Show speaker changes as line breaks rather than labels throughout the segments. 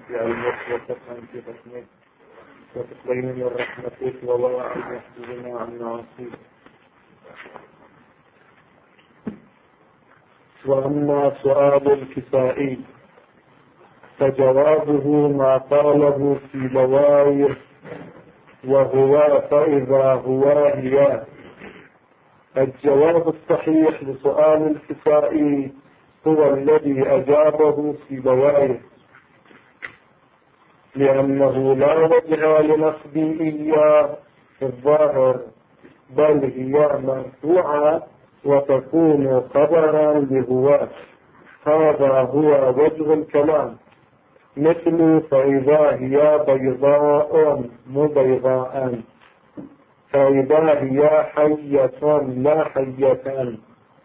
في علمك وتفهم في حكمك وتقبلنا من رحمتك ووضع يحفظنا عن معاصيك. وأما سؤال الكسائي فجوابه ما قاله في بوايه وهو فإذا هو هي. الجواب الصحيح لسؤال الكسائي هو الذي أجابه في بوايه، لأنه لا وجه لنصبي إياه في الظاهر، بل هي مرفوعة وتكون خبرا لهو. هذا هو وجه الكلام، مثل فإذا هي بيضاء مبيضاء، فإذا هي حية لا حيتان.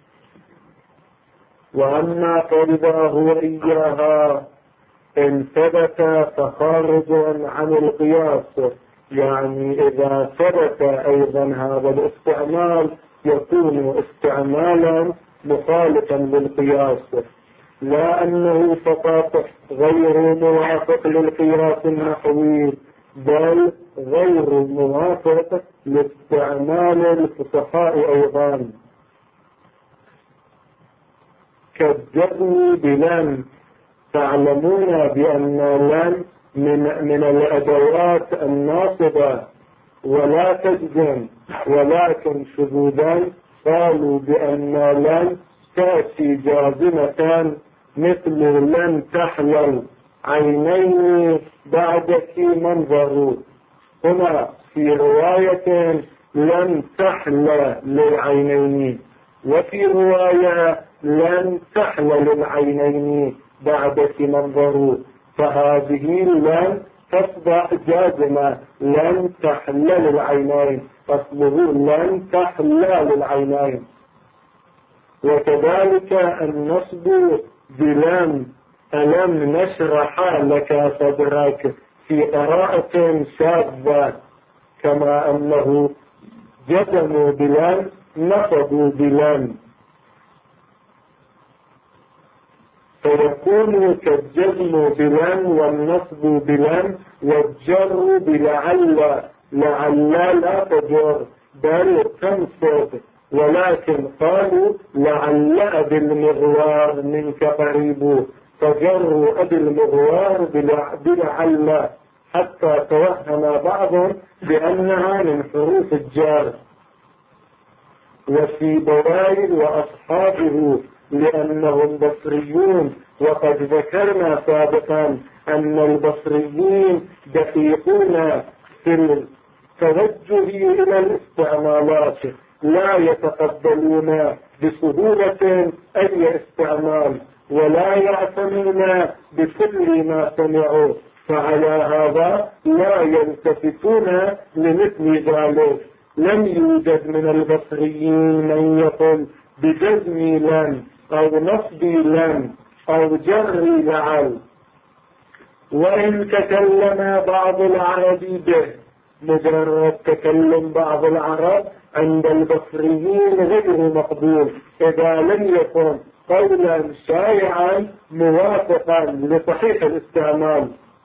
وأما فإذا هو إياها إن ثبت فخارج عن القياس، يعني إذا ثبت أيضا هذا الاستعمال يكون استعمالا مخالفا للقياس، لا أنه فقط غير موافق للقياس النحوي، بل غير موافق لاستعمال الفقهاء أيضا، كالجزم بلن. تعلمون بأن لن من الأدوات الناصبة ولا تجزم، ولكن شذوذا قالوا بأن لن تأتي جازمة، مثل لن تحلل عينين بعدك منظر. هنا في رواية لن تحلى للعينين، وفي رواية لن تحلل العينين بعدك منظر، فهذه لن تصبح جازمة، لن تحلل العينين، أصله لن تحلل العينين. وكذلك النصب بلن، ألم نشرح لك صدرك، في قراءة شاذة، كما أنه جزموا بلن نصبوا بلن، فيكون كالجزم بلن والنصب بلن والجر بلعل. لعل لا تجر بل تنصب، ولكن قالوا لعل أبي المغوار منك قريب، فجروا أبي المغوار بلعل حتى توهم بعضهم بأنها من حروف الجر. وفي بوائل وأصحابه لأنهم بصريون، وقد ذكرنا سابقا أن البصريين دقيقون في التوجه إلى الاستعمالات، لا يتقبلون بسهولة أي استعمال، ولا يعتنون بكل ما سمعوا، فعلى هذا لا يلتفتون لمثل ذلك. لم يوجد من البصريين من يقول بجزم لن أو نصب لن أو جر لعل. وإن تكلم بعض العرب به، مجرد تكلم بعض العرب عند البصريين غير مقبول إذا لم يكن قولا شائعا موافقا لصحيح الاستعمال.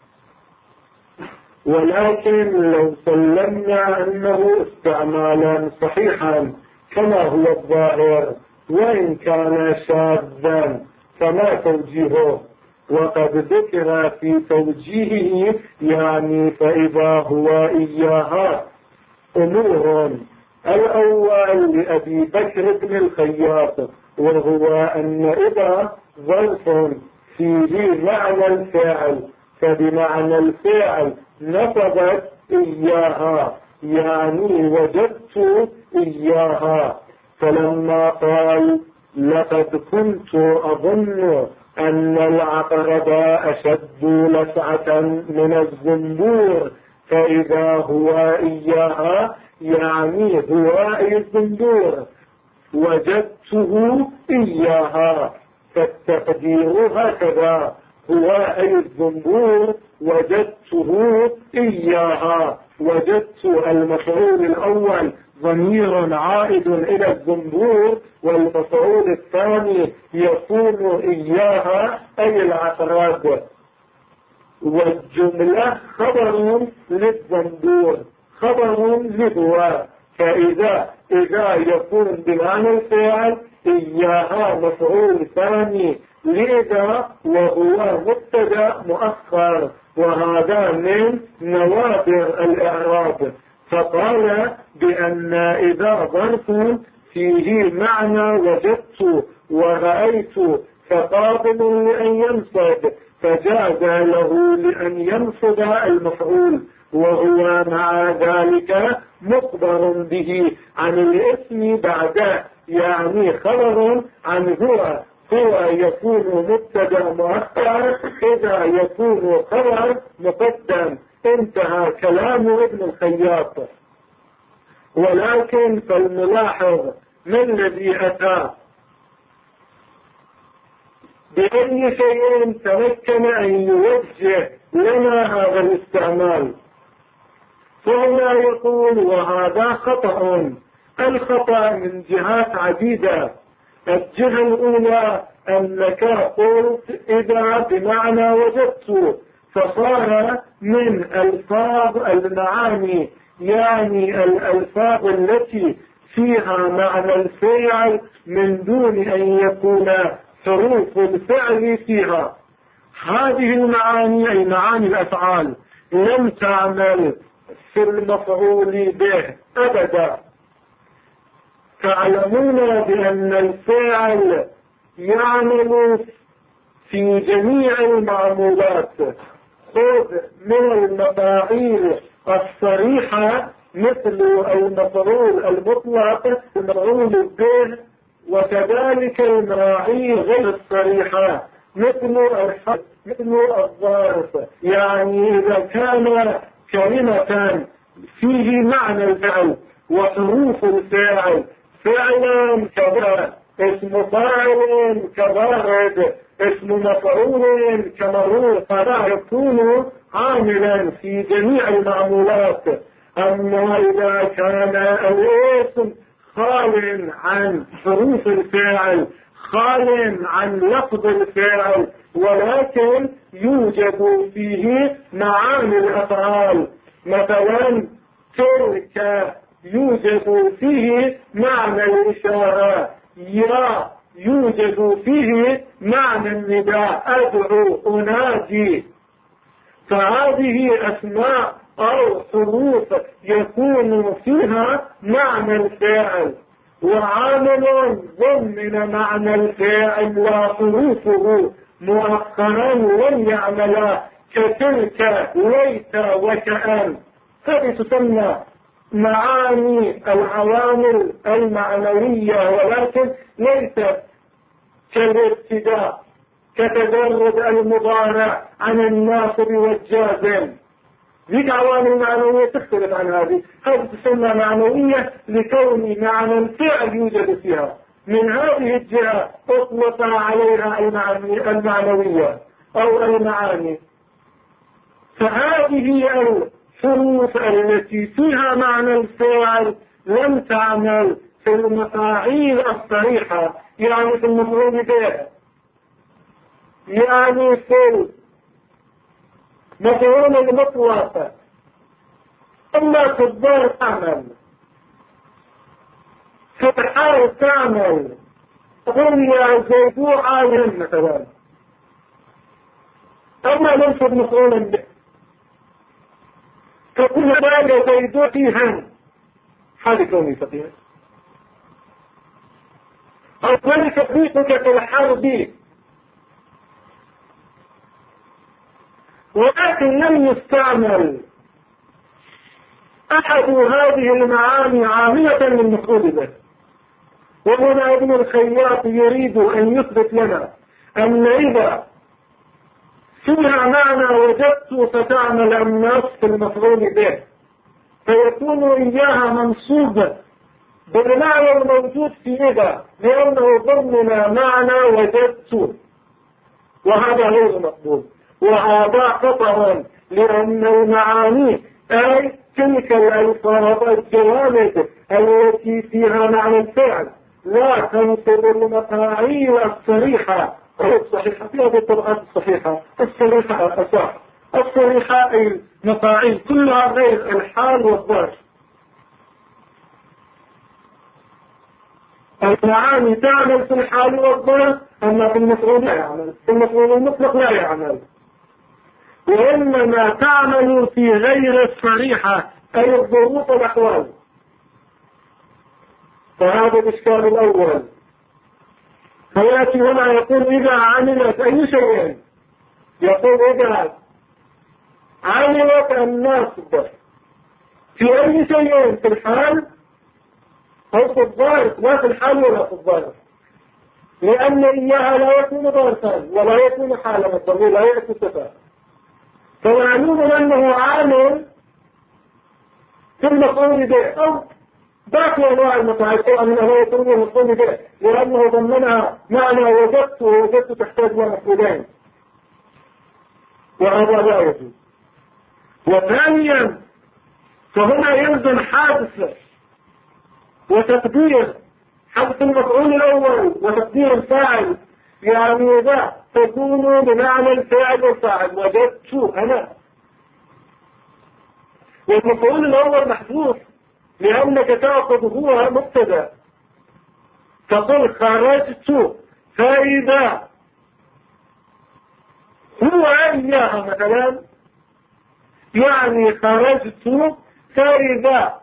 ولكن لو سلمنا أنه استعمالا صحيحا كما هو الظاهر، وإن كان شاذا فما توجيهه؟ وقد ذكر في توجيهه يعني فإذا هو إياها أمور. الأول لأبي بكر بن الخياط، وهو أن إذا ظرف فيه معنى الفعل، فبمعنى الفعل نصبت إياها، يعني وجدت إياها. فلما قال لقد كنت أظن أن العقرب أشد لسعة من الزنبور، فإذا هو إياها يعني هو أي الزنبور، وجدته إياها، فالتقدير هكذا، هو أي الزنبور وجدته إياها. وجدت المفعول الأول ضمير عائد إلى الزنبور، والمفعول الثاني يكون إياها أي العقرب. والجملة خبر للزنبور، خبر لهو. فإذا يكون بمعنى الفعل إياها مفعول ثاني لإذا وهو مبتدأ مؤخر، وهذا من نوادر الإعراب. فقال بأن إذا ظرف فيه معنى وجدت ورأيت فقابل لأن ينصب، فجاز له لأن ينصب المفعول، وهو مع ذلك مخبر به عن الاسم بعده، يعني خبر عن هو يكون مبتدا مؤخر إذا يكون خبر مقدم. انتهى كلام ابن الخياط. ولكن فالملاحظ ما الذي أتى بأي شيء تمكن أن يوجه لنا هذا الاستعمال. فهنا يقول وهذا خطأ. الخطأ من جهات عديدة. الجهة الأولى أنك قلت إذا بمعنى وجدت، فصار من ألفاظ المعاني، يعني الألفاظ التي فيها معنى الفعل من دون أن يكون حروف الفعل فيها. هذه المعاني أي معاني الأفعال لم تعمل في المفعول به أبدا. تعلمون بأن الفعل يعمل في جميع المعمولات. خذ من المفاعيل الصريحة مثل المفعول المطلق، المفعول به، وكذلك المفاعيل غير الصريحة مثل الحرف مثل الظرف. يعني إذا كان كلمة فيه معنى الفعل وحروف الفعل، فعلا كذا، اسم فاعل كضارب، اسم مفعول كمرور، فلا يكون عاملا في جميع المعمولات. أما إذا كان الاسم خال عن حروف الفعل، خال عن لفظ الفعل، ولكن يوجد فيه معاني الأفعال، مثلا تلك يوجد فيه معنى الإشارة، يا يوجد فيه معنى النداء، أدعو أنادي. فهذه أسماء أو حروف يكون فيها معنى الفاعل، وعامل ضمن معنى الفاعل وحروفه مؤخرا لم يعملا، كتلك ليت وكأن. هذه تسمى معاني العوامل المعنوية، ولكن ليست كالابتداء، كتجرد المضارع عن الناصب والجازم. ذيك عوامل معنوية تختلف عن هذه تسمى معنوية لكون معنى الفعل يوجد فيها. من هذه الجهة اطلق عليها المعنوية أو المعاني. فهذه الحروف التي فيها معنى الفعل لم تعمل في المفاعيل الصريحة، يعني في المفعول به، يعني في المفعول المطلق. أما في الظرف تعمل، في الحال تعمل. قل يا زيد عالم مثلا. أما ليس مفعولا به، تقول يا زيد فيها، هذه كوني فقير. أو ذلك بيتك في الحرب، ولكن لم يستعمل أحد هذه المعاني عاملة للمفعول به. وهنا ابن الخياط يريد أن يثبت لنا أن إذا فيها معنى وجدت فتعمل النص في المفعول به، فيكون إياها منصوبة بالمعنى الموجود في إذا، لأنه ضمن معنى وجدت، وهذا غير مقبول، وهذا خطر، لأن المعاني أي تلك الألفاظ الجوامد التي فيها معنى الفعل لا تنصب المفاعيل الصريحة. الصحيحة في هذه الطبقات الصحيحة الصريحة أصح، الصريحة أي المفاعيل كلها غير الحال والظرف. المعاني تعمل في الحال والظرف، أما في المفعول لا يعمل، في المفعول المطلق لا يعمل، وإنما تعمل في غير الصريحة أي الظروف والأحوال. فهذا الإشكال الأول. فيأتي هنا يقول إذا عملت أي شيء، يقول إذا عملت الناصب في أي شيء في الحال أو في الظرف، لا في الحال ولا في الظرف، لأن إياها لا يكون ظرفا ولا يكون حالا، الضمير لا يأتي صفة، فمعلوم أنه عامل في المفعول به أو باقي أنواع المفاعيل، أنه يكون المفعول به لأنه ضمنها معنى وجدت، ووجدت تحتاج إلى مفعولين، وهذا لا يجوز. وثانيا فهنا يلزم حادثة وتقدير، حدث المفعول الأول وتقدير الفاعل، يعني إذا تكون بمعنى الفاعل والفاعل، وجدت أنا، والمفعول الأول محذوف لأنك تأخذ هو مبتدا، تقول خرجت، فإذا هو إياها مثلا، يعني خرجت فإذا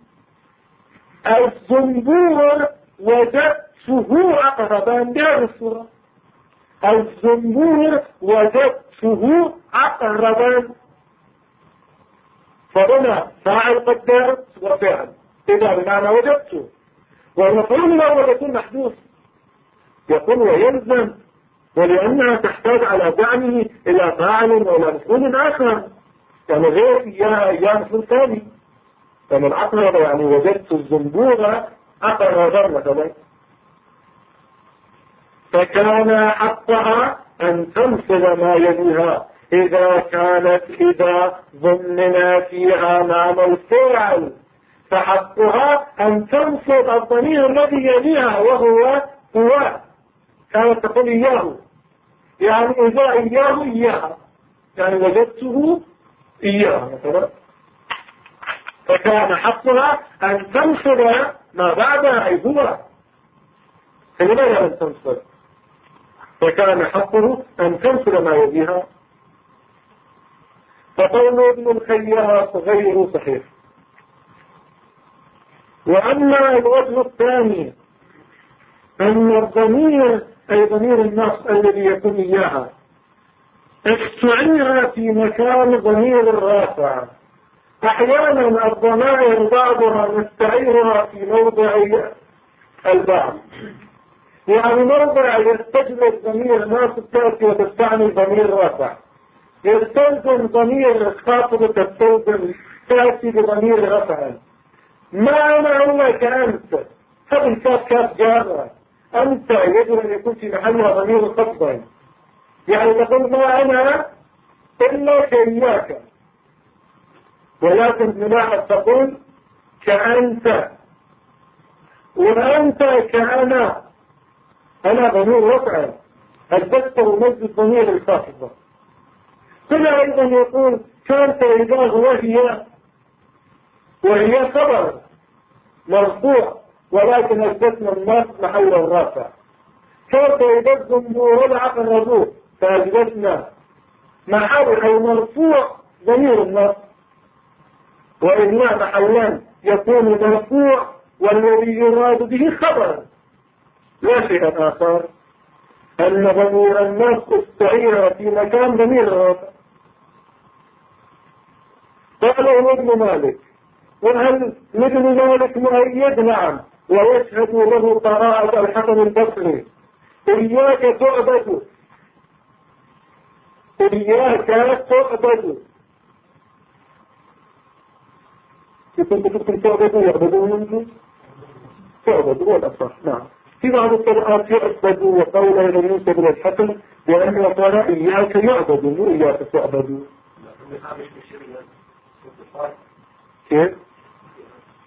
الزنبور وجدته أقربا بهذه الصورة، الزنبور وجدته أقربا، فهنا فاعل قدرت وفعل إذا بمعنى وجدته، والمفعول الأول يكون محذوف، يقول ويلزم، ولأنها تحتاج على دعمه إلى فاعل وإلى مفعول آخر، يعني غير إياه مفعول ثاني، فمن أقرب يعني وجدت الزنبورة أقربا مثلا، فكان حقها أن تمثل ما يليها إذا كانت إذا ضمنا فيها معنى الفعل، فحقها أن تمثل الضمير الذي يليها وهو هو، كانت تقول إياه، يعني إذا إياها، يعني وجدته إياه مثلا، فكان حقها أن تمثل ما بعدها أي هو، فلماذا لم تمثل؟ فكان حقه أن تمثل ما يليها. فقول ابن الخياط غير صحيح. وأما الوجه الثاني أن الضمير أي ضمير النص الذي يكون إياها استعير في مكان ضمير الرافع. أحيانا الضمائر بعضها نستعيرها في موضع البعض، يعني موضع يستجلب ضمير ناصب تأتي وتستعمل ضمير رافع، يستلزم ضمير خاطب تستلزم تأتي بضمير رفع. ما معنى كأنت هذا الكاف كاف جارة، أنت يجب أن يكون في محلها ضمير خطبا، يعني تقول ما أنا إلا كإياك، ولكن بمعنى تقول كأنت، وأنت كأنا، أنا ضمير رفع الدكتور مجد ضمير الخاطبة. كما أيضا يقول كانت إذا وهي خبر مرفوع ولكن أثبتنا الناس محل الرافع. كانت إذا الزنبور العقل الربوع فأثبتنا محل أي مرفوع ضمير الناس، وإنما محلا يكون مرفوع والذي يراد به خبر لا شيء آخر، أن ضمير الناس استعير في مكان ضمير الرافع. قاله ابن مالك وهل ابن مالك مؤيد؟ نعم، ويشهد له قراءة الحسن البصري إياك تعبد، إياك تعبد، كنت تكون تعبدوا يعبدون، تعبدوا والأصح. نعم، في بعض القراءات يعبدوا وقوله لم ينسب للحسن لأنه قال إياك يعبدوا مو إياك تعبدوا. كيف؟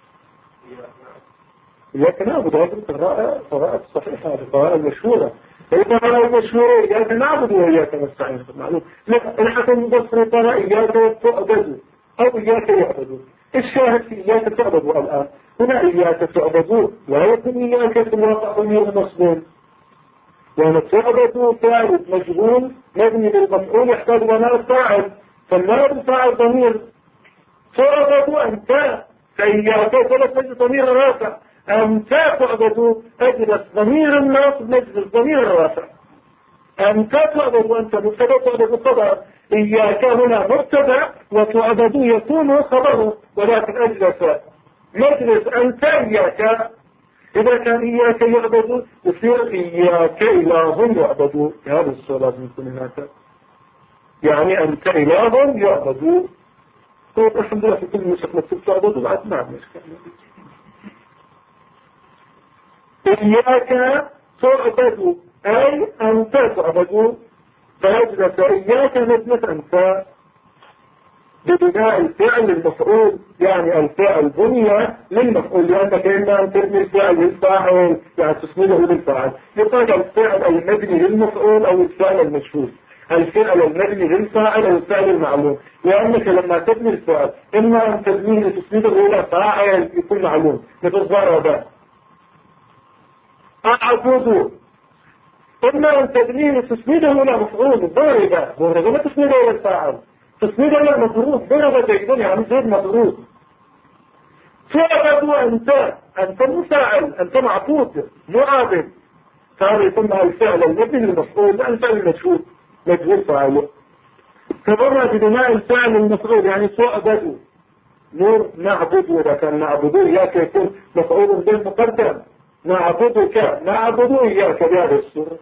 إياك نعبد، هذه القراءة الصحيحة، القراءة المشهورة، القراءة المشهورة إياك نعبد وإياك نستعين معلوم. الحسن البصري قال إياك تعبد أو إياك يعبدوا. الشاهد في إياك تعبدوا الآن هنا إياك تعبدوا لا يكون إياك في الواقع ضمير مصدر، يعني تعبدوا فاعل مجهول مبني للمفعول يحتاج إلى نائب فاعل، فالنائب الفاعل ضمير. تعبدوا أنت فإياك ثلاث مجلس ضمير رافع، أنت تعبدوا أجلس ضمير الناصب مجلس ضمير الرافع. أنت تعبدوا أنت مبتدأ تعبدوا خبر، إياك هنا مبتدأ وتعبدوا يكون خبره، ولكن أجلس مجلس أنت إياك. إذا كان إياك يعبدوا يصير إياك إله يعبدوا، هذا السؤال لازم يكون هناك، يعني أنت إله يعبدوا. طيب الحمد لله في كل مشكلة مكتوب تعبدوا بعد ما مشكلة. إياك تعبدوا أي أنت تعبدوا، فيجلس إياك مجلس أنت ببناء الفعل المفعول، يعني الفعل بني للمفعول، لأنك إما أن تبني الفعل للفاعل يعني تسنده للفاعل. يقال الفعل المبني للمفعول أو الفعل المشهور، الفعل المبني للفاعل أو الفعل المعلوم، لأنك لما تبني الفعل إما أن تبنيه لتسنده إلى فاعل يكون معلوم مثل ضرب أعبدوا، إما أن تبنيه لتسنده إلى مفعول ضرب ما تسنده إلى الفاعل، تسنده إلى مضروب ضرب زيدون يعني زيد مضروب. تعبدوا أنت مفاعل، أنت معبود معابد، فهذا يسمى الفعل المبني للمفعول الفعل المشهور مجهول فاعله. تبرع ببناء الفعل المفعول يعني تعبدوا نور نعبد، وإذا كان نعبدوا إياك يكون مفعول به مقدم، نعبدك نعبد إياك بهذا السورة.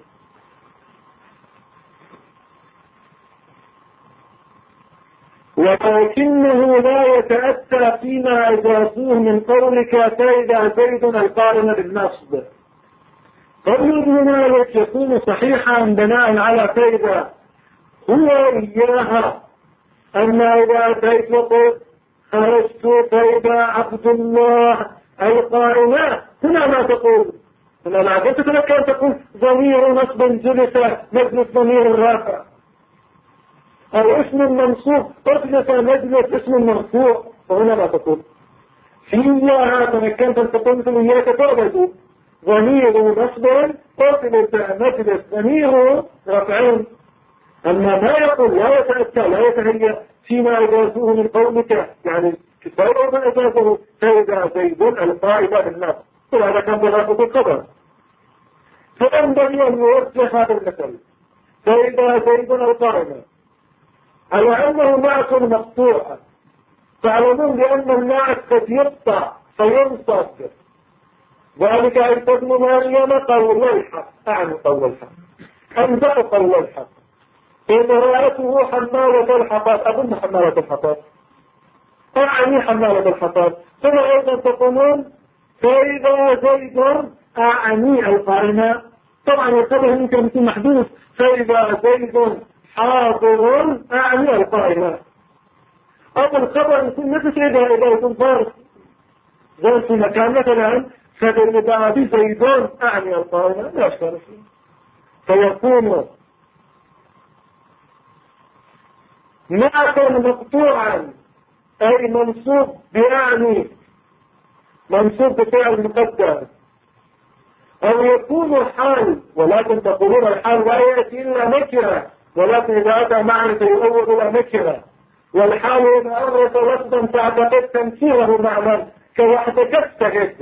ولكنه لا يتأتى فيما أجازوه من قولك فإذا زيد القارن بالنصب. قول هنا يكون صحيحا بناء على فإذا هو إياها، أما إذا أتيت وقلت خرجت فإذا عبد الله القارنة هنا ما تقول، هنا لا قلت لك أن تقول ضمير نصب جلس مجلس ضمير الرافع، أو اسم منصوب أجلس مجلس اسم مرفوع، وهنا ما تقول في إياها تمكنت أن تقول مثل إياك تعبد ضمير نصب أجلس مجلس ضمير رفعين. أما ما يقول لا يتأتى لا يتهيأ فيما أجازوه من قولك، يعني كفاية ما أجازه فإذا زيد القائمة بالنص، وهذا كان بغافة الخبر. فينبغي أن يوجه هذا المثل فإذا زيد القائمة على أنه نعت مقطوع، تعلمون بأن النعت قد يقطع فينصب، ذلك عيسى ابن مريم قول الحق، أعني قول الحق أنبأ قول الحق، إن رأته حمالة الحطب، أظن حمالة الحطب أعني حمالة الحطب. ثم أيضا تقولون فإذا زيد أعني القائمة، طبعا الخبر يمكن يكون محدوث فإذا زيد حاضر أعني القائمة، أو الخبر يكون مثل إذا يكون ظرف ظرف في مكان مثلا فإذا زيد أعني القائمة لا أشكال فيه، فيكون نعتا مقطوعا أي منصوب بأعني منصوب بفعل مقدر، أو يكون حال، ولكن تقولون الحال لا يأتي إلا نكرة، ولكن إذا أتى معرفة يؤول إلى نكرة، والحال إذا أغرس لفظا تعتقد تمثيله معنى كوحدك استغد،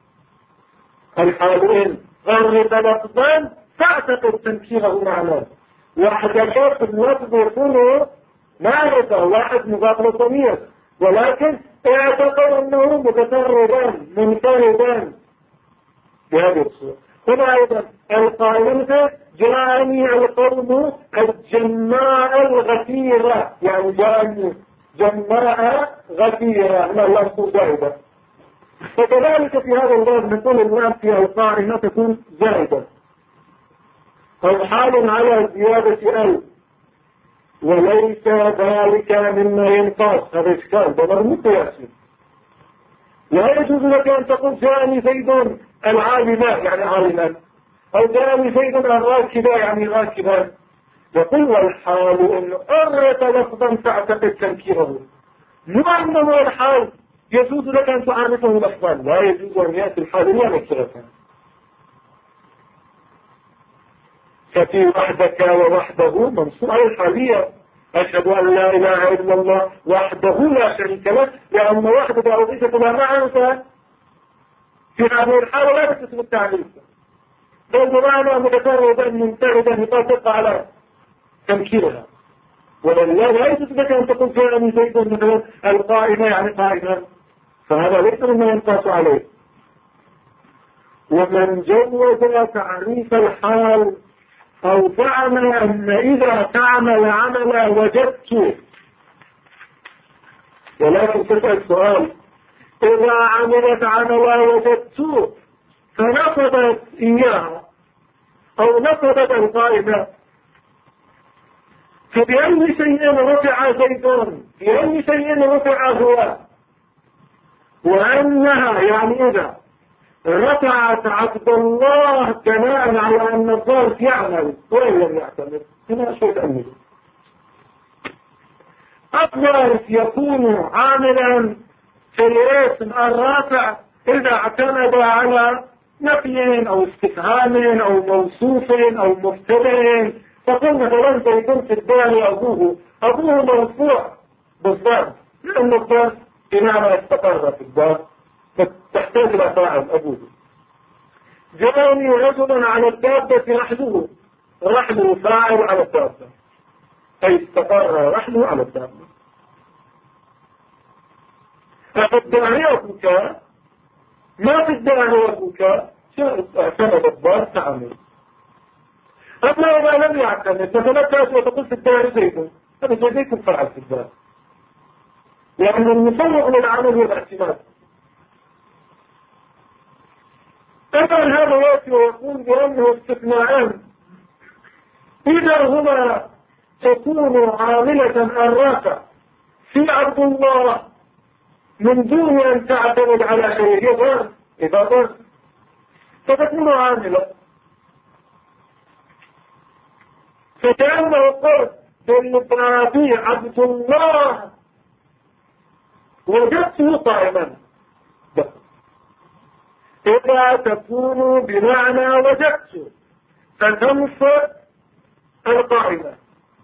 الحال إن غرب لفظا تعتقد تمثيله معنى، وحدك اللفظ يكون معرفة واحد مضاف لضمير، ولكن اعتقد أنه متفردا منفردا بهذه الصورة. هنا أيضا القائمة جاءني القوم الجماء الغفيرة، يعني جاءني جماء غفيرة لا لفظ زائدة. فكذلك في هذا الباب نقول الناس في القائمة تكون زائدة أو حال على زيادة ألف، وليس ذلك مما ينقص، هذا إشكال ده مرموط ياسين. لا يجوز لك أن تقول جاءني زيد العالمة يعني عالما، أو جاءني زيد الراكبة يعني راكبا. يقول والحال إنه أريت لفظا تعتقد تنكيره، مو أنه الحال يجوز لك أن تعرفه لفظا، لا يجوز أن يأتي الحال إلا نكرة. ففي وحدك ووحده منصوب على الحالية. أشهد أن لا إله إلا الله وحده لا شريك له، لأن وحده أضيفت إلى معرفة في هذه الحالة لا تثبت التعريف، بل بمعنى متفردا منفردا يطابق على تنكيرها. ولله لا يثبت أن تقول فيها من زيد مثلا القائمة يعني قائما، فهذا ليس مما ينقاس عليه. ومن جوز تعريف الحال أو زعم أن إذا تعمل عملا وجدت، ولكن تسأل سؤال، إذا عملت عملا وجدت فنقضت إياها أو نقضت القائمة، فبأي شيء رفع زيدون، بأي شيء رفع هو، وأنها يعني إذا رفعت عبد الله بناء على أن الظرف يعمل وإن لم يعتمد، هنا شيء تأمل. الظرف يكون عاملا في الاسم الرافع إذا اعتمد على نفي أو استفهام أو موصوف أو مبتدأ. فقل مثلا زيد في الدار أبوه مرفوع بالظرف، لأن الظرف بمعنى استقر في الدار فتحتاج إلى فاعل أبوه. جاءني رجل على الدابة رحله فاعل على الدابة، أي استقر رحله على الدابة. فالداعي أبوك ما في الداعي أبوك اعتمد الدار تعمل. أما إذا لم يعتمد مثلا تأتي وتقول في الداعي زيد، هذا زيد فاعل في الدار، لأن المصرف للعمل والاعتماد. أما هذا يأتي ويقول بأنه استثناءان، إذا هما تكون عاملة الرافع في عبد الله من دون أن تعتمد على شيء إذا ظهر فتكون عاملة، فكأنه قل بالمتنابي عبد الله وجدته قائما. إذا تكون بمعنى وجدت فتنصب القائمة،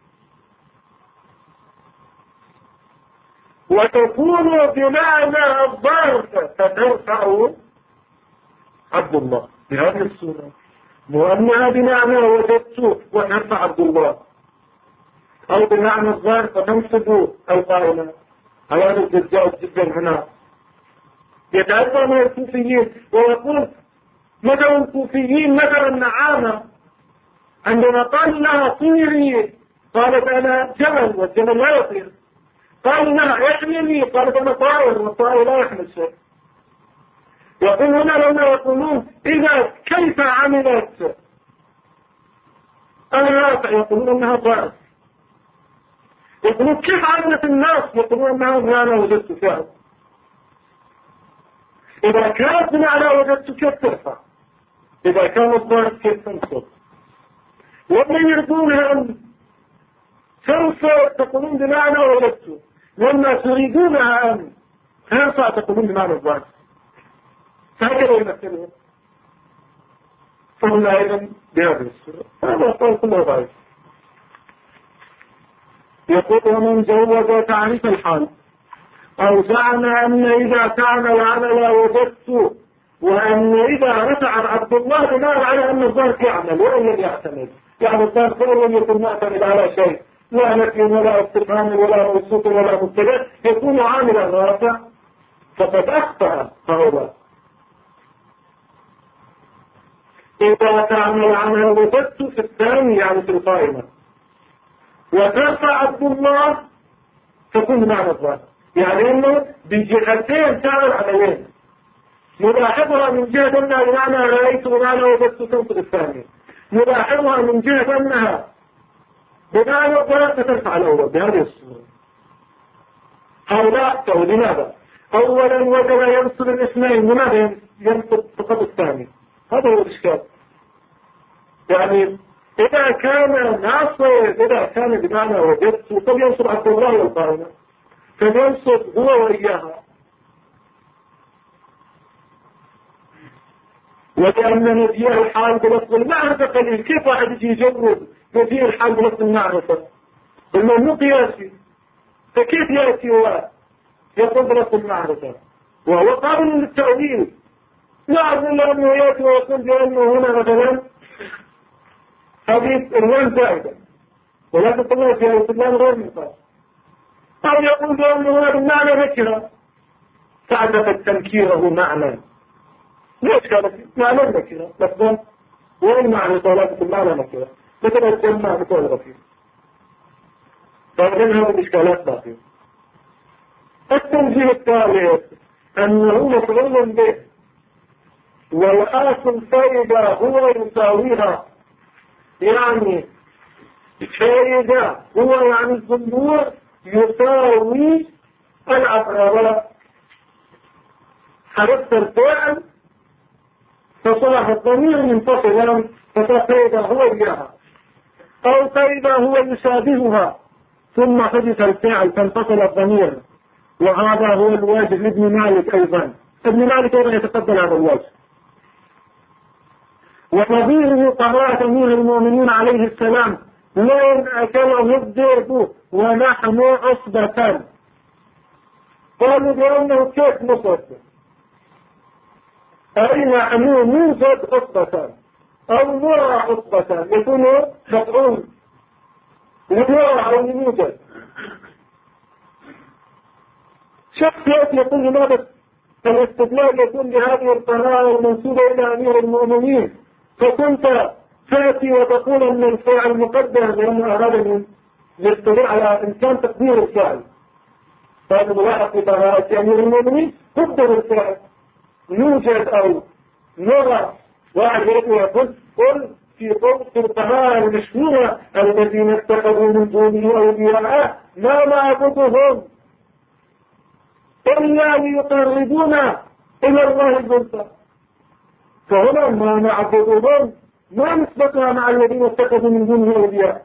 وتكون بمعنى الظرف فترفع عبد الله بهذه الصورة، وأنها بمعنى وجدت وترفع عبد الله، أو بمعنى الظرف فتنصب القائمة. هذا الجزاء جدا هنا يتعدى من الكوفيين ويقول مثلا الكوفيين مثلا نعامة عندما قال لها طيري قالت أنا جمل والجمل لا يطير، قال لها احملي قالت أنا طائر والطائر لا يحمل شيء. يقول هنا لما يقولون إذا كيف عملت الرافع يقولون أنها طائر، يقولون كيف عملت الناس يقولون أنها أنا وجدت فعل. إذا كانت بمعنى وجدت كيف ترفع، إذا كان الظرف كيف تنصب. ومن يريدونها أن تنصب تقولون بمعنى وجدت، لما تريدونها أن ترفع تقولون بمعنى الظرف. فهكذا يمثلون، فهم أيضا بهذه الصورة. هذا قول كله ضعيف. يقول ومن جوز تعريف الحال أو زعم أن إذا تعمل عملا وجدت، وأن إذا رفع عبد الله بناء على أن الظرف يعمل وإن لم يعتمد، يعني الظرف لم يكن معتمد على شيء، لا نفي ولا استفهام ولا موصوف ولا مبتدأ، يكون عاملا رافع، فقد أخطأ هؤلاء. إذا تعمل عملا وجدت في الثاني يعني في القائمة وترفع عبد الله تكون معنى الظرف، يعني انه بجهتين تعمل عملين، نلاحظها من جهة انها بمعنى رأيت بمعنى وجدت تنصب الثانية، نلاحظها من جهة انها بمعنى الظرف ترفع الاول بهذه الصورة. هؤلاء أخطأوا لماذا؟ اولا وجب ينصب الاثنين، لماذا ينصب فقط الثاني؟ هذا هو الاشكال. يعني إذا كان ناصر، إذا كان بمعنى وجدت فلينصر عبد الله والقائمة، فلينصر هو وإياها. ولأن مجيء الحال بلفظ المعرفة قليل. كيف واحد يجي يجرب مجيء الحال بلفظ المعرفة؟ الممنوع قياسي، فكيف يأتي هو يقول بلفظ المعرفة وهو قابل للتأويل؟ لا أظن أنه يأتي ويقول بأنه هنا مثلا حديث اللام زائدة ولكن طبعا في الإسلام غير مقاس، أو يقول بأنه هذا المعنى نكرة فعدت تنكيره معنى. ليش كانت معنى نكرة لفظا وين معنى طولات المعنى نكرة مثلا الجمع بطول غفير؟ فإذن هذه الإشكالات باقية. التنزيل الثالث أنه مفعول به والآصل فإذا هو يساويها، يعني فإذا هو يعني الجمهور يساوي الأفعال، حرفت الفعل فصلح الضمير منفصلا فإذا هو إياها، أو فإذا هو يشابهها ثم حدث الفعل فانفصل الضمير، وهذا هو الواجب لابن مالك أيضا. ابن مالك أيضا يتقبل هذا الواجب. ونظيره قراءة أمير المؤمنين عليه السلام: لئن أكله الذئب ونحن عصبة. قالوا بأنه كيف نصب؟ أي نحن نوجد عصبة أو نرى عصبة، يكون مفعول لنرى أو لنوجد. شخص يأتي يقول لماذا الاستدلال يكون بهذه القراءة المنسوبة إلى أمير المؤمنين، فكنت تأتي وتقول أن الفاعل مقدم لأنه أراد أن يستطيع على إمكان تقدير الفاعل. فهذا ملاحظ في قراءة أمير المؤمنين قدر الفاعل يوجد أو نرى. واحد يقول قل في القراءة المشهورة: الذين اتخذوا من دونه أولياء ما نعبدهم إلا ليقربونا إلى الله زلفى. فهنا ما نعبدهم ما نسبتها مع الذين اتخذوا من دونه أولياء.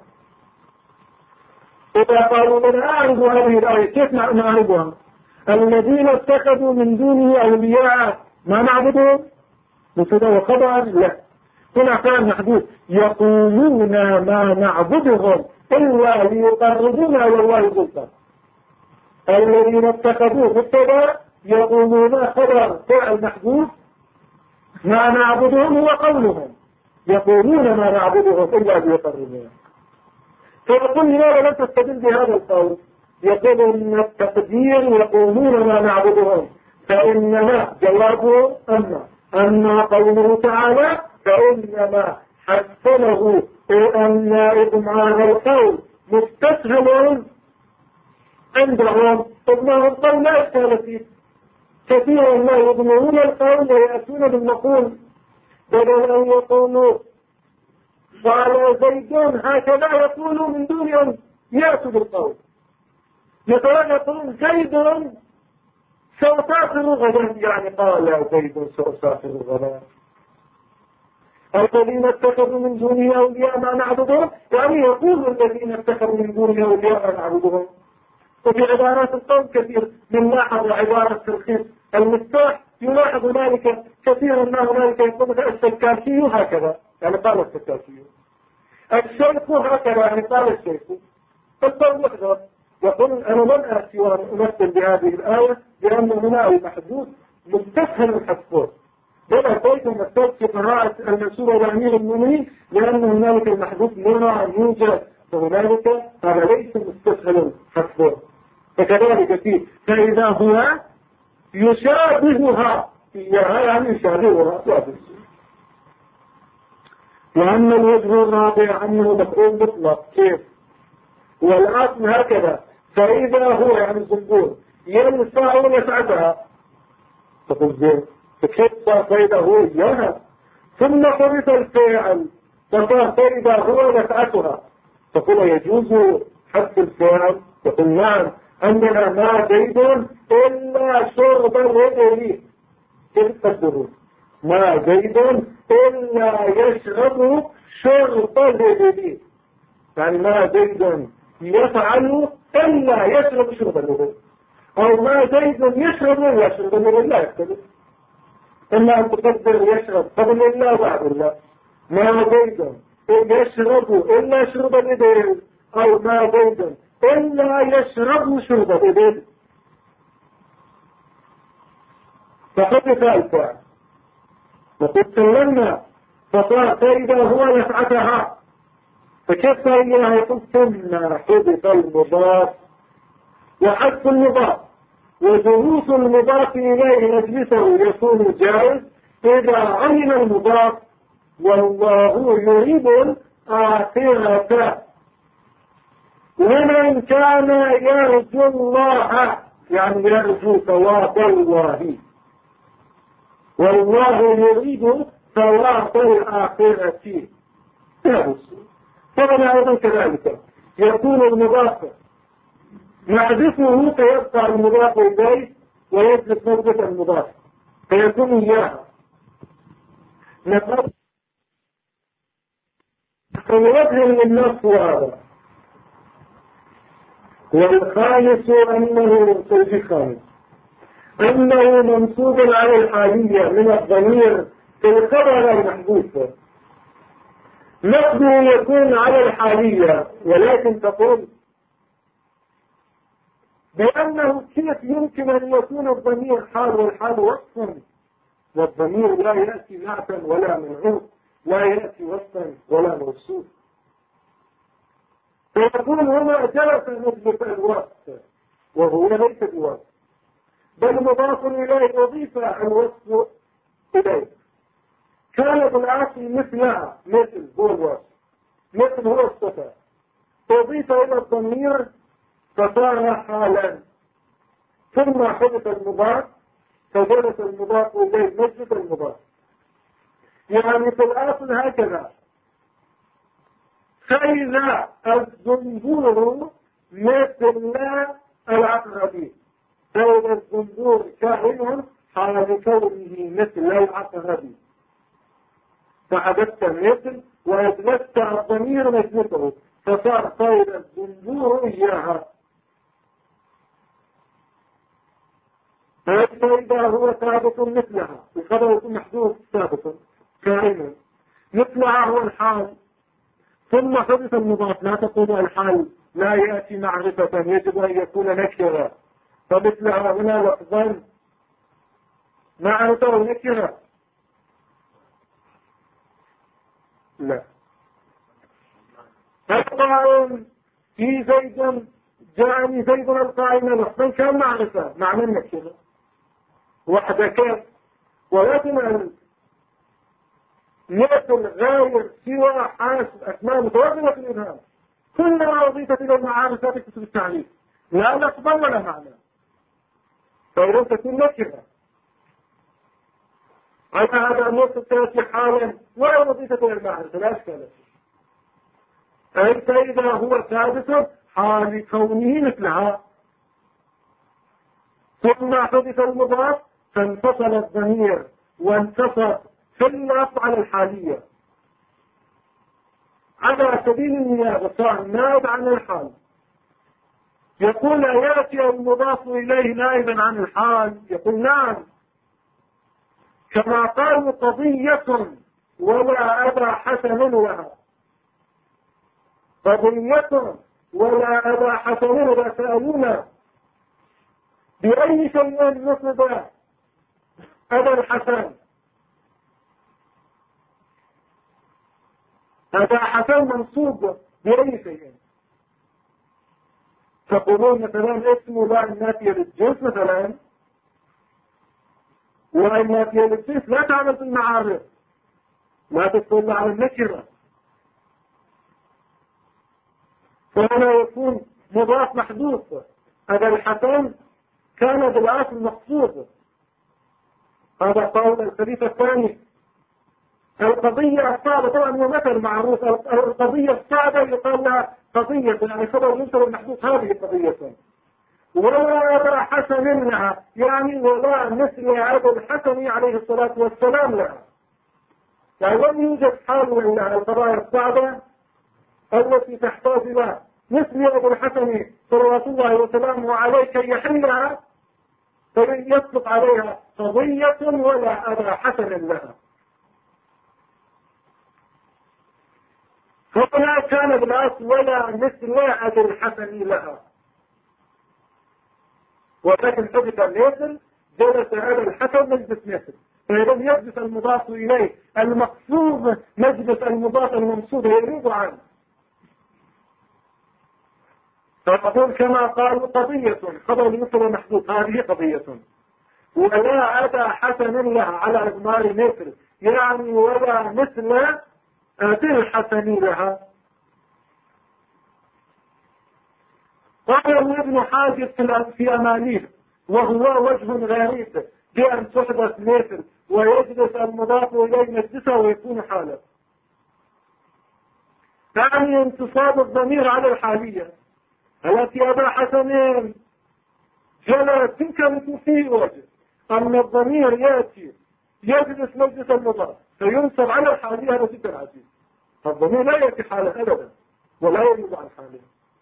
إذا قالوا لنا أعرض هذه الآية كيف نعرضها؟ الذين اتخذوا من دونه أولياء ما نعبدهم مبتدا وخبر؟ لا، هنا كان محدود: يقولون ما نعبدهم إلا ليقربونا إلى الله زلفى. الذين اتخذوا مبتدا، يقولون خبر فعل محدود، ما نعبدهم هو قولهم، يقولون ما نعبدهم إلا ليقربونا. فيقول لماذا لم تستدل بهذا القول؟ يقول إن التقدير يقولون ما نعبدهم، فإنما جوابه أما قوله تعالى فإنما حسنه النائب مع هذا القول مستسهل عندهم. إنه القول لا إشكال فيه، كثيرا ما يضمنون القول ويأتون بالمقول بدل أن يقولوا قال زيد هكذا يقولوا من دون أن يأتوا بالقول. مثلا يقولون زيد سأسافر غدا، يعني قال زيد سأسافر غدا. الذين اتخذوا من دونه أولياء ما نعبدهم، يعني يقول الذين اتخذوا من دونه أولياء ما نعبدهم. وفي عبارات القول كثير من لاحظ عبارة تلخيص المفتاح يلاحظ ذلك كثيرا ما هنالك يقول السكاكي هكذا، يعني قال السكاكي. الشيخ هكذا، يعني قال الشيخ. فالقول يحضر يقول أنا لن أتي وأمثل بهذه الآية لأن هنا المحدود مستسهل الحفظ، بل أتيت ومثلت في قراءة المنسوبة إلى أمير المؤمنين لأن هنالك المحدود نرى يوجد، فهنالك هذا ليس مستسهل الحفظ. فكذلك فيه فإذا هو يشابهها إياها، يعني يشابهها. وأما الوجه الرابع أنه مفعول مطلق. كيف؟ والأصل هكذا: فإذا هو يعني الجمهور ينفع نفعتها، تقول زين فكيف فإذا هو إياها، ثم حدث الفعل فصار فإذا هو نفعتها، تقول يجوز حذف الفعل؟ تقول نعم، أننا ما زيد إلا شرب الرجل. كيف تقدرون ما زيد إلا يشرب شرب اللبن، يعني ما زيد يفعل إلا يشرب شرب اللبن، أو ما زيد يشرب ولا يشرب اللبن لا يختلف، إلا أن تقدر يشرب قبل الله وبعد الله. ما زيد يشرب إلا يشرب اللبن، أو ما زيد إلا يشرب شرب اللبن. فقد ثالثا وقد سلمنا فصار فإذا هو يفعتها، فكيف إليها يقول ثم حدث المضاف وحذف المضاف وجلوس المضاف إليه مجلسه يكون جائز إذا علم المضاف والله يريد الآخرة. ومن كان يرجو الله يعني يرجو ثواب الله، والله يريد ثواب الآخرة. طبعا أيضا كذلك يكون المضاف نحذفه فيبقى المضاف إليه ويثبت نسبة المضاف فيكون إياها نقول فيظهر للنص هذا. والخامس أنه منصوب على الحالية من الضمير في الخبر المحذوف، نقده يكون على الحالية، ولكن تقول بأنه كيف يمكن أن يكون الضمير حال والحال وصفا، والضمير لا يأتي نعتا ولا منعوت، لا يأتي وصفا ولا موصوف، فيكون هنا جلس مثل الوصف وهو ليس بوصف بل مضاف إليه أضيف الوصف إليه. كان بالعاصي مثلها مثل هو الوصف مثل هو الصفة أضيف إلى الضمير فصار حالا، ثم حدث المضاف فجلس المضاف إليه مجلس المضاف. يعني في الأصل هكذا، فإذا الزنبور مثل العقربي، فإذا الزنبور كائن حال كونه مثل العقربي، فحدثت مثل وأجلست الضمير مجلسه فصار فإذا الزنبور إياها. فإذا هو ثابت مثلها الخبر يكون محذوف ثابت كائن مثلها هو الحال، ثم حدث المضاف. لا تقول الحال لا يأتي معرفة، يجب أن يكون نكرة، فمثلها هنا لفظا معرفة ونكرة لا. القائم في زيد جاءني زيد القائم لفظا كان معرفة معنى النكرة وحدك، ولكن مثل غير سوى حاسب أسماء متوازنة في الإبهام كلما أضيفت إلى المعارف تكتب التعريف لا لفظا ولا معنى، فإذا تكون نكرة على هذا النص تأتي حالا ولا أضيفت إلى المعارف لا أشكال أي فإذا هو ثابت حال كونه مثلها، ثم حدث المضاف فانفصل الضمير وانتصر في اللفظ على الحالية على سبيل النيابة صار نائب عن الحال. يقول يأتي المضاف إليه نائبا عن الحال، يقول نعم، كما قالوا قضية ولا أبا حسن لها، قضية ولا أبا حسن لها سألونا بأي شيء نصب أبا الحسن، هذا حسن منصوب بأي شيء، تقولون مثلا اسمه لا النافية للجنس مثلا، ولا النافية للجنس لا تعمل في المعارف، لا تدخل على النكرة، فهنا يكون مضاف محذوف. هذا الحسن كان بالأصل مقصود، هذا قول الخليفة الثاني. القضية الصعبة طبعا هو مثل معروف، القضية الصعبة يقال لها قضية، يعني خبر ينشر المحدوث هذه قضية، ولا أبا حسن لها يعني ولا مثل أبو الحسن عليه الصلاة والسلام لها، يعني لم يوجد حال إلا القضايا الصعبة التي تحتاج إلى مثل أبو الحسن صلوات الله وسلامه عليه كي يحلها فيطلق عليها قضية ولا أبا حسن لها. فهنا كان بالأصل ولا مثل أبي الحسن لها، ولكن حدث المثل جلس هذا الحسن مجلس مثل، فإذا يجلس المضاف إليه المقصود مجلس المضاف المنصوب يريد عنه، فنقول كما قالوا قضية خبر المثل محدود، هذه قضية. ولا أبا حسن لها على إضمار مثل، يعني ولا مثل أبي الحسن لها. قال ابن حاجب في أمانيه وهو وجه غريب بأن تحدث مثل ويجلس المضاف إليه مجلسه ويكون حالا. ثاني انتصاب الضمير على الحالية التي أبا حسنين جلس تنكر فيه وجه، أما الضمير يأتي يجلس مجلس المضاف فينصب على الحالية. هذا جدا عجيب، الضمير لا يأتي حالا أبدا ولا يجوز عن حالية.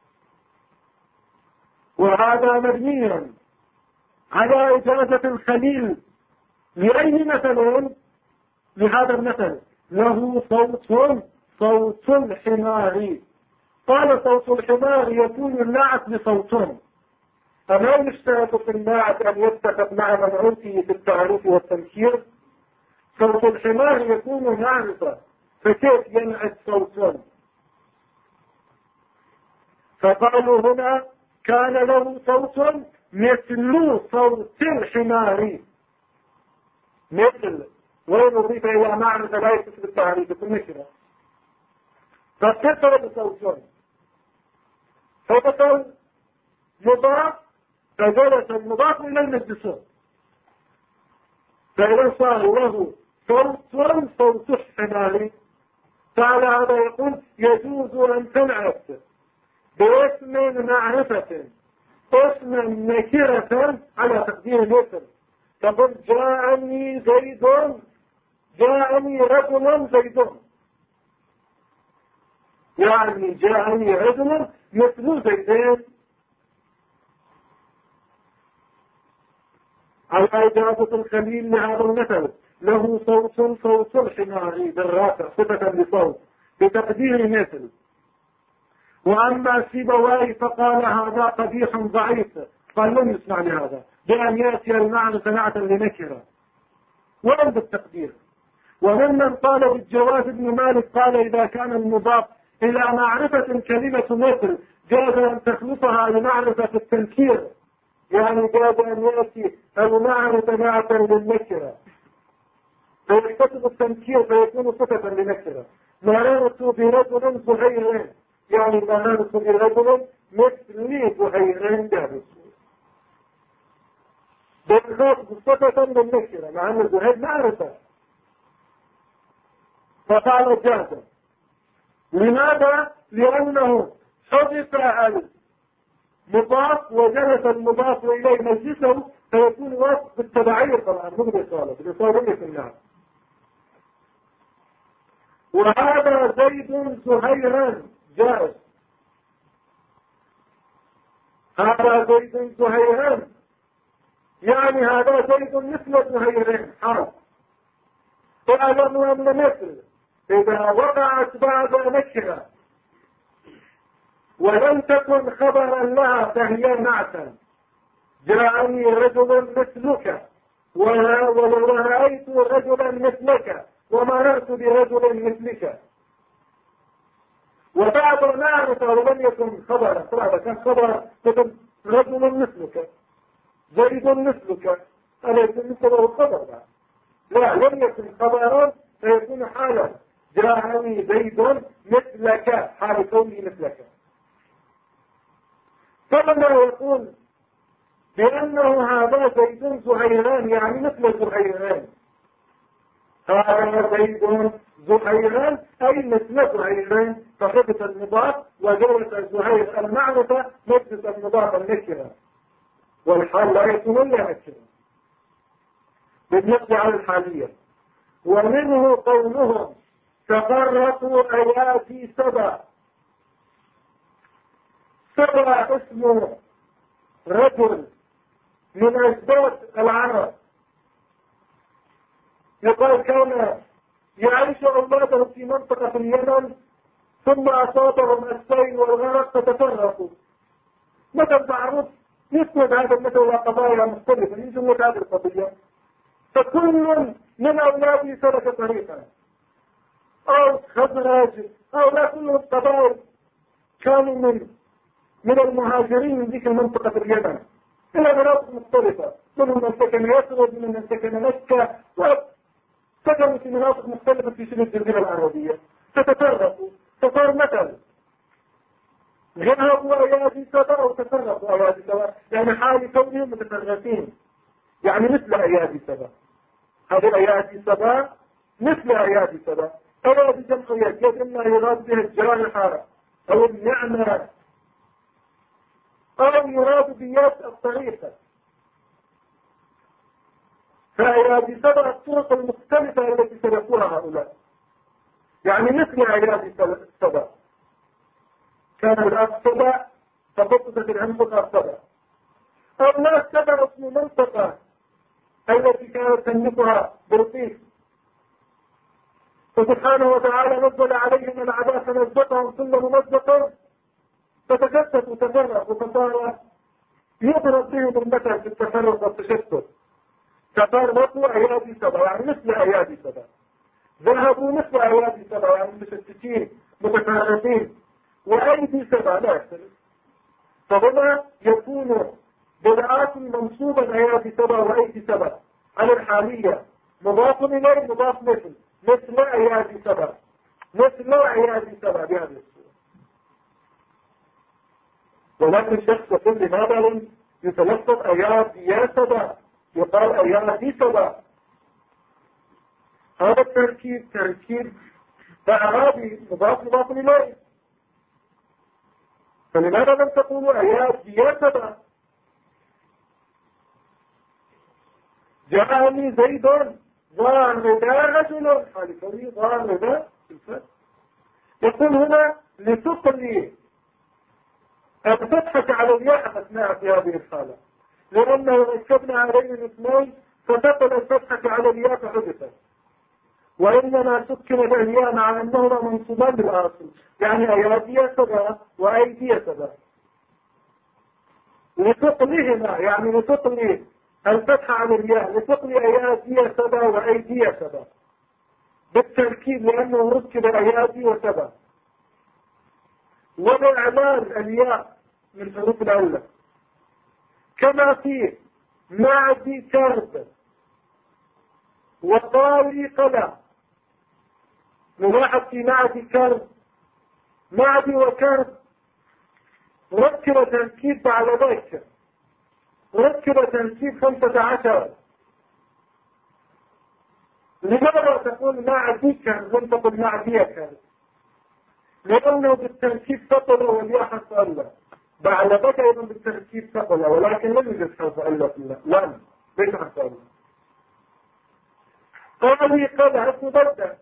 وهذا مبني على إجازة الخليل لأي مثل؟ لهذا المثل له صوت الحمار. قال صوت الحمار يكون النعت بصوت، أما يشترط في النعت أن يتفق مع منعوته في التعريف والتنكير. صوت الحمار يكون نعتا، فكيف ينعت صوت؟ فقالوا هنا كان له صوت مثل صوت الحمار، مثل وين أضيف إلى معنى لا يتصل بالتعريف يكون نكرة، فاتصل بصوت فبطل مضاف فجلس المضاف إلى المجلسون، فإذا صار له صوت الحمار. فعلى هذا يقول يجوز أن تنعت باسم معرفة اسما نكرة على تقدير مثل، تقول جاءني زيد، جاءني رجل زيد، يعني جاءني رجل مثل زيدين، على إجابة الخليل لهذا المثل له صوت الحمار بالرافع صفة لصوت بتقدير مثل. وأما سيبويه فقال هذا قبيح ضعيف، قال لم يسمع لهذا بأن يأتي المعنى سماعة لنكرة ولم بالتقدير. وممن قال بالجواز ابن مالك قال إذا كان المضاف إلى معرفة كلمة مثل جاز أن تخلطها لمعرفة التنكير، يعني جاز أن يأتي المعنى سماعة للنكرة فيكتسب التنكير فيكون صفة لنكرة. مررت برجل زهير، يعني مررت برجل مثل زهير جالس، بالخاص صفة للنكرة مع أن زهير معرفة، فقال جاز. لماذا؟ لأنه حذف المضاف وجلس المضاف إليه مجلسه فيكون واثق بالتبعير طبعا مو بالإصابة في النار. وهذا زيد زهيرا جائز، هذا زيد زهيرا يعني هذا زيد مثل زهيرين حال. فأعلموا أن مثل إذا وقعت بعد نكرة ولم تكن خبرا لها فهي نعتا. جاءني رجل مثلك ورأيت رجلا مثلك ومررت برجل مثلك. وبعد معرفة ولم يكن خبرا، طبعا كان خبر مثل رجل مثلك زيد مثلك أليس مثله خبر؟ لا، لم يكن خبرا فيكون حالا. جاءني زيد مثلك حال كونه مثلك. فلما يقول بأنه هذا زيد زهيران يعني مثل زهيران، هذا زيد زهيران أي مثل زهيران، فحدث المضاف وجلس زهير المعرفة مجلس المضاف النكرة، والحال لا يكون إلا نكرة بالنسبة على الحالية. ومنه قولهم تفرقوا أيادي سبع. سبع اسمه رجل من أجداد العرب، يقال كان يعيش أولاده في منطقة اليمن ثم أصابهم السيل والغرق فتفرقوا. مثل معروف يسند هذا المثل إلى قضايا مختلفة يجمع هذه القضية، فكل من أولاده سلك طريقا أو خزرج أو لا، كلهم قبائل كانوا من المهاجرين من ذيك المنطقة اليمن إلى مناطق مختلفة، منهم من سكن يثرب، منهم من سكن مكة، وسكنوا في مناطق مختلفة في شبه الجزيرة العربية، فتفرقوا. فصار مثل ذهبوا أيادي سبا أو تفرقوا أيادي سبا، يعني حال كونهم متفرقين، يعني مثل أيادي سبا. هذه أيادي سبا مثل أيادي سبا. أيادي جمع يد، يد إما يراد بها الجارحة أو النعمة، أو يراد بيد الطريقة. فأيادي سبا الطرق المختلفة التي سلكوها هؤلاء، يعني مثل أيادي سبا. كان الأرض سبا فقطت الأنفق سبا، أو لا سبا اسم منطقة التي كانت تملكها بلقيس، فسبحانه وتعالى نزل عليهم العذاب فمزقهم كل ممزق فتكتفوا تفرقوا، فصار يضرب بهم المثل في التفرق والتشتت. تفرقوا أيادي سبا يعني مثل أيادي سبا، ذهبوا مثل أيادي سبا يعني متشتتين متفرقين، وأيدي سبا لا يختلف. فهنا يكون بدعات منصوبا أيادي سبا وأيدي سبا على الحالية، مضاف إليه مضاف مثل أيادي سبا، مثل أيادي سبا بهذه الصورة. ولكن الشخص يقول لماذا لم يتلفظ أيادي سبا، يقال أيادي سبا؟ هذا التركيب تركيب إعرابي مضاف إليه، فلماذا لم تقولوا أيادي سبا؟ جاءني زيد ضاربا رجل، حالفني ضاربا الفتح. يقول هنا لتقلي الفتحة على الياء أثناء في هذه الحالة، لأنه ركبنا عليه الاثنين فتقل الفتحة على الياء فحدثت، وإنما سكن الياء مع أنهما منصوبان بالأصل، يعني أيادي سبا وأيدي سبا. لتقلهما يعني لتقلي الفتحة على الياء، لتقلي أيادي سبا وأيدي سبا بالتركيب، لأنه ركب أيادي وسبا. والإعلان الياء من حروف الأولى، كما في معدي كرب وطالي قلع. نلاحظ في معدي كرب، معدي وكرب ركب تركيب على ذلك، ركب تركيب 15. لماذا تقول معدي كرب لم تقل معدي كرب؟ لأنه بالتركيب ثقل والياء حرف ألا، بعد ذلك أيضا بالتركيب ثقل، ولكن لم يوجد حرف ألا في الله، لم ليس حرف ألا. قالي قلع اسم بدأ،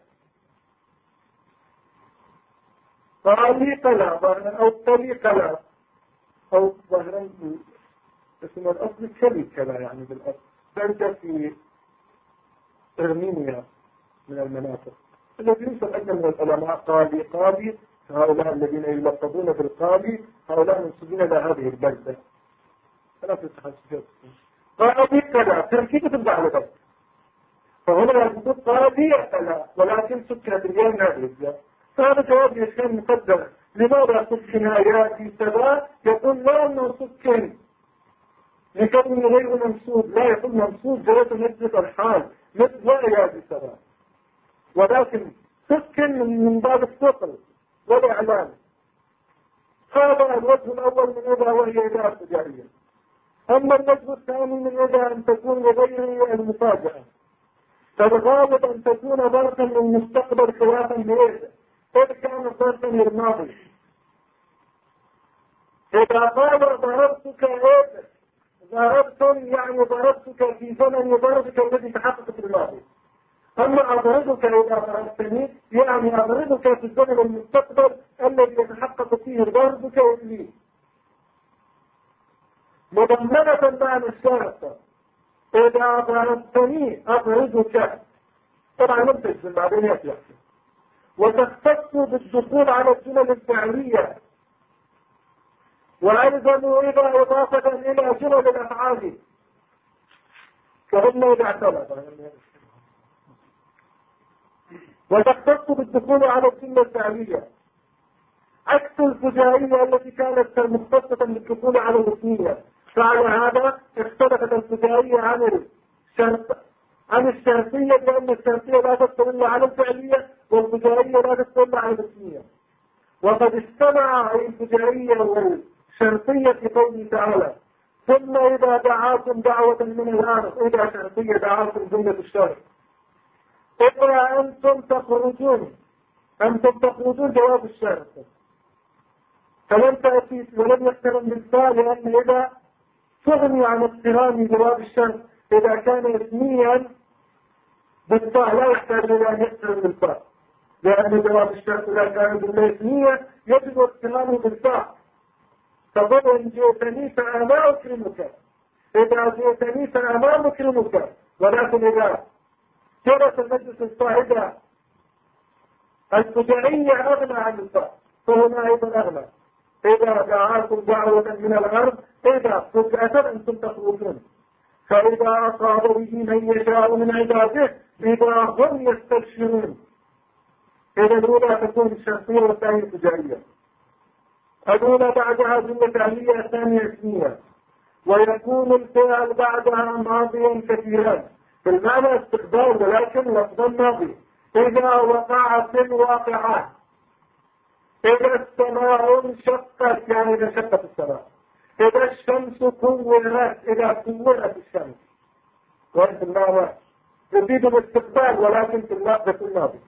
قالي قلع ظاهرا أو قلي قلع أو ظاهرا اسم الأصل كلي كلا، يعني بالأصل بدأ في إرمينيا من المناطق الذي يوصل أجل من العلماء قاضي هؤلاء الذين يلقبون بالقاضي، هؤلاء منسوبين إلى هذه البلدة. ثلاث تخصصات قاضي كذا تركيبة بعد ذلك، فهنا يقول قاضي كذا ولكن سكنت اليوم نادرة. فهذا جواب يشكل مقدر. لماذا سكن آياتي سبا؟ يقول لا أنه سكن لكونه غير منسوب، لا يقول منسوب جواب نجد الحال مثل آياتي سبا، ولكن سكن من باب الثقل والإعلان. هذا الوجه الأول من إذا وهي إذا تجارية. أما الوجه الثاني من إذا أن تكون لغير المفاجأة، فالغالب أن تكون ظرفا للمستقبل خلافا لإذا، إذ كان ظرفا للماضي. إذا قال ضربتك إذا، ضربتم يعني ضربتك في زمن ضربك الذي تحقق في الماضي، أما أضربك إذا فرغتني يعني أضربك في الزمن المستقبل الذي يتحقق فيه ضربك لي مضمنة معنى الشرط. إذا ضربتني أضربك، طبعا لم تجزم بعدين يحصل. وتختص بالدخول على الجمل الفعلية، وأيضا إذا إضافة إلى جمل الأفعال كأنه إذا اعتمد. وتختص بالدخول على الجملة الفعلية عكس الفجائية التي كانت مختصة بالدخول على الاسمية. فعلى هذا اختلفت الفجائية عن الشرطية، لأن الشرطية لا تدخل على الفعلية والفجائية لا تدخل على الاسمية. وقد استمع الفجائية والشرطية في قوله تعالى ثم إذا دعاكم دعوة من الأرض، إذا شرطية دعاكم جملة الشرط، إذا أنتم تخرجون جواب الشرط، فلم تأتي ولم يقترن بالفاء، لأن إذا تغني عن اقتران جواب الشرط إذا كان اسميا بالفاء لا يحتاج إلى أن يقترن بالفاء، لأن جواب الشرط إذا كان جملة اسمية يجب اقترانه بالفاء. فقل إن جئتني فأنا أكرمك، إذا جئتني فأنا أكرمك. ولكن إذا جرت المجلس الصاعدة الفجائية أغنى عن الفاء، فهنا أيضا أغنى. إذا دعاكم دعوة من الأرض، إذا فجأة أنتم تخرجون، فإذا أصاب به من يشاء من عباده إذا هم يستبشرون. إذا الأولى تكون الشرطية والثانية الفجائية. الأولى بعدها جملة فعلية، الثانية اسمية. ويكون الفعل بعدها ماضيا كثيرا في المعنى استقبال، ولكن لفظا ماضي. إذا وقعت الواقعات، إذا السماء انشقت يعني إذا انشقت السماء، إذا الشمس كورت إذا كورت الشمس. وأنت المعنى يفيد الاستقبال ولكن في اللفظة الماضي.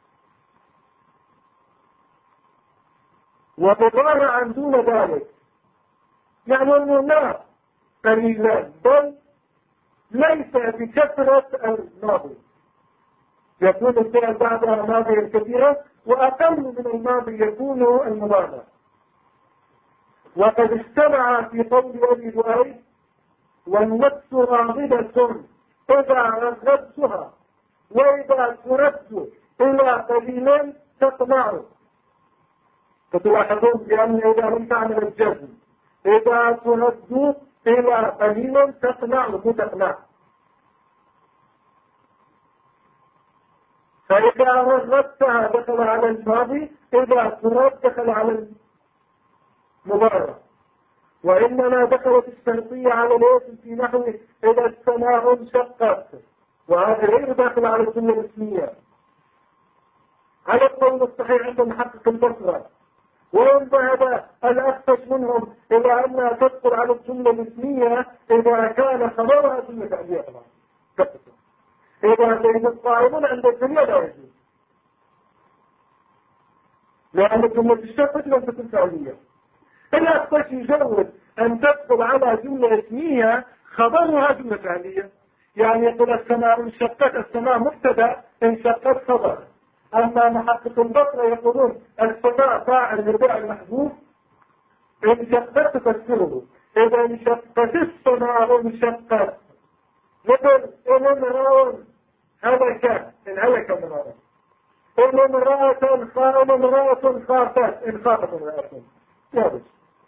ومضارعا دون ذلك يعني أنه لا قليلا بل ليس بكثرة الماضي، يكون الفعل بعدها ماضيا كثيرا، وأقل من الماضي يكون المضارع. وقد اجتمع في قول أبي دؤيب والنفس راغبة إذا رغبتها وإذا ترد إلى قليل تطمع. فتلاحظون بأن إذا لم تعمل الجزم إذا ترد إلى قليل تطمع وتطمع. فإذا رغبتها دخل على الماضي، إذا ترد دخل على المضارع. وإنما دخلت الشرطية على الاسم في نحو إذا السماء انشقت، وهذا غير داخل على الجملة الاسمية على القول الصحيح عند محقق البصرة. وإن ذهب الأخفش منهم إلى أنها تدخل على الجملة الاسمية إذا كان خبرها جملة فعلية. إذا كان القائمون عند الجميع لا يجوز، لأن جملة الشرط لم تكن فعلية. الأخفش يجوز أن تدخل على جملة اسمية خبرها جملة فعلية، يعني يقول السماء انشقت، السماء مبتدأ انشقت خبر. أما محقق البصرة يقولون السماء فاعل مرفوع المحذوف انشقت تفسره. إذا انشقت السماء انشقت، مثل إن امرأة هلك إن هلك امرأة، إن امرأة خافت إن خافت امرأة. يابس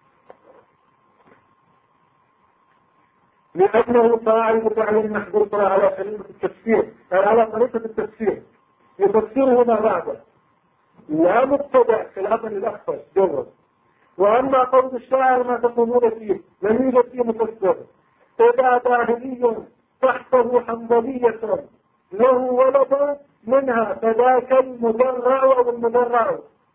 لأنه فاعل بفعل المحذوف على طريقة التفسير، على طريقة التفسير يفسره ما بعده، لا مبتدأ في الأمر الأخفش جوز. وأما قول الشاعر ما تقولون فيه لم يوجد فيه مفسر. إذا باهلي تحته حنظلية له ولد منها فذاك المدرع أو المدرع،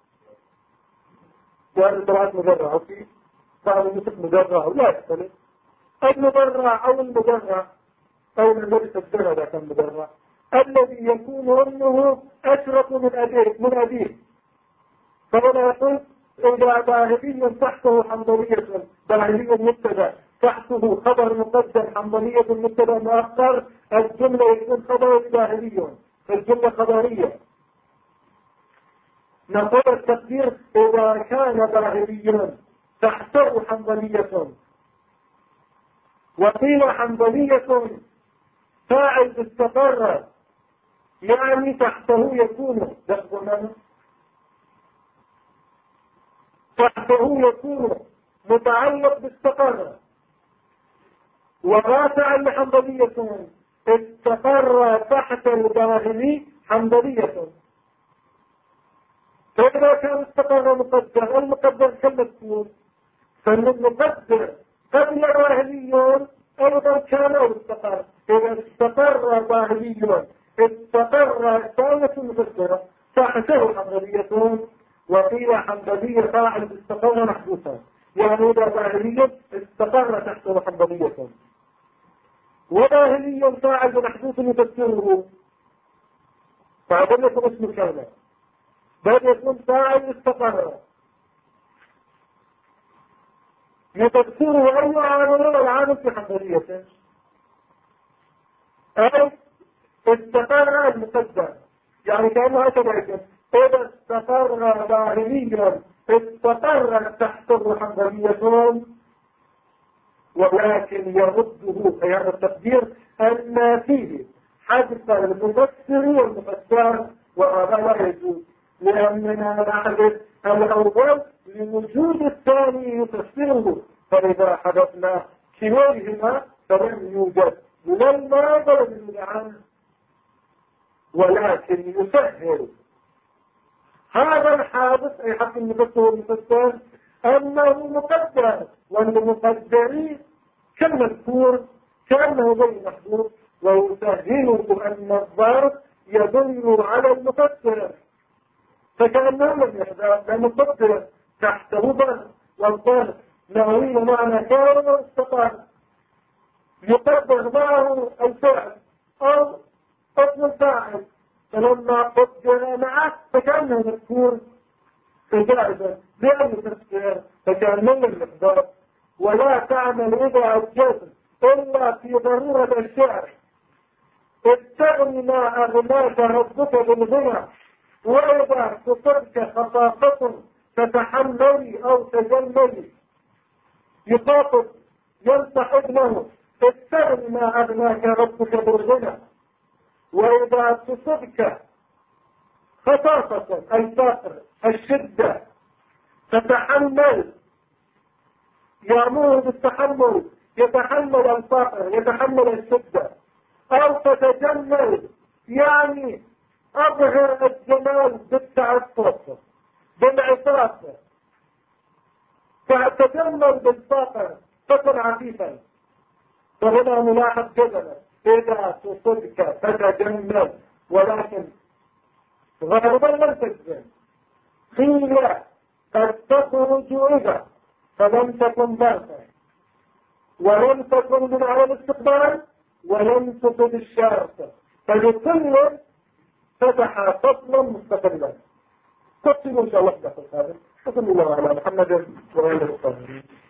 يعني الدرعات مدرع فيه بعض مثل مدرع لا يختلف. المدرع أو المدرع أو المدرس الدرع ذا كان مدرع الذي يكون أمه أشرف من أبيه. فهنا يقول إذا باهلي تحته حنظلية، باهلي مبتدأ تحته خبر مقدم حنظلية مبتدأ مؤخر، الجملة يكون خبر باهلي الجملة خبرية. نقول التقدير إذا كان ظاهريا تحته حنظلية، وقيل حنظلية فاعل استقر، يعني تحته يكون تحته يكون متعلق باستقر، ورافعا لحنظلية استقر تحت الظاهري حنظلية. فإذا كان استقر مقدر، المقدر كالمذكور، فالمقدر قبل ظاهري أيضا كان أو استقر. إذا استقر ظاهري استقر ثالث مقدرة تحته حنظلية، وقيل حنظلية فاعل استقر محدوثا، يعني إذا ظاهري استقر تحته حنظلية، وظاهري فاعل محدوث يفسره، فهذا يكون اسم كامل، بل يكون فاعل استقر يفسره أي عامل والعامل في حنظليته، أي استقر المقدر، يعني كأنه أتبعك إذا استقر ظاهريا استقر تحته حنظلية، ولكن يرده في هذا التقدير أن فيه حذف المفسر والمفسر، وهذا لا يجوز، لأننا نحذف الأول لوجود الثاني يفسره، فإذا حذفنا كليهما فلم يوجد لا الماضي ولا العنه، ولكن يسهل هذا الحادث أي حق المفسر والمفسر أنه مقدر، والمقدرين كالمذكور كأنه غير محدود، ويسهله أن الظرف يدل على المفسر، فكأنه لم يحدث، لأن المفسر تحته ظرف، والظرف نوعي معنى كان واستقر، يقدر معه الفعل أو اسم الفاعل، فلما قدر معه فكأنه مذكور فجائزا لأن التفسير فكأنه المقدار، ولا تعمل إذا الجزم إلا في ضرورة الشعر، استغني ما أغناك ربك بالغنى، وإذا تصبك خطاقة تتحملي أو تجملي، يخاطب ينصح ابنه استغني ما أغناك ربك بالغنى، وإذا تصبك خطاقة الفقر الشدة تتحمل، يأمره بالتحمل، يتحمل الفقر يتحمل الشدة، أو تتجمل يعني أظهر الجمال بالتعفف بالعفاف، فتتجمل بالفقر فكن عفيفا. فهنا نلاحظ جدلا إذا تصبك تتجمل، ولكن غالبا لم تجزم، قيل قد تخرج إذا فلم تكن ذاتا، ولم تكن من على الاستقبال، ولم تفد الشارطة، فلكل فتح فصلا مستقلا. تقسموا إن شاء الله في هذا. وصلى الله على محمد وعلى آله وصحبه.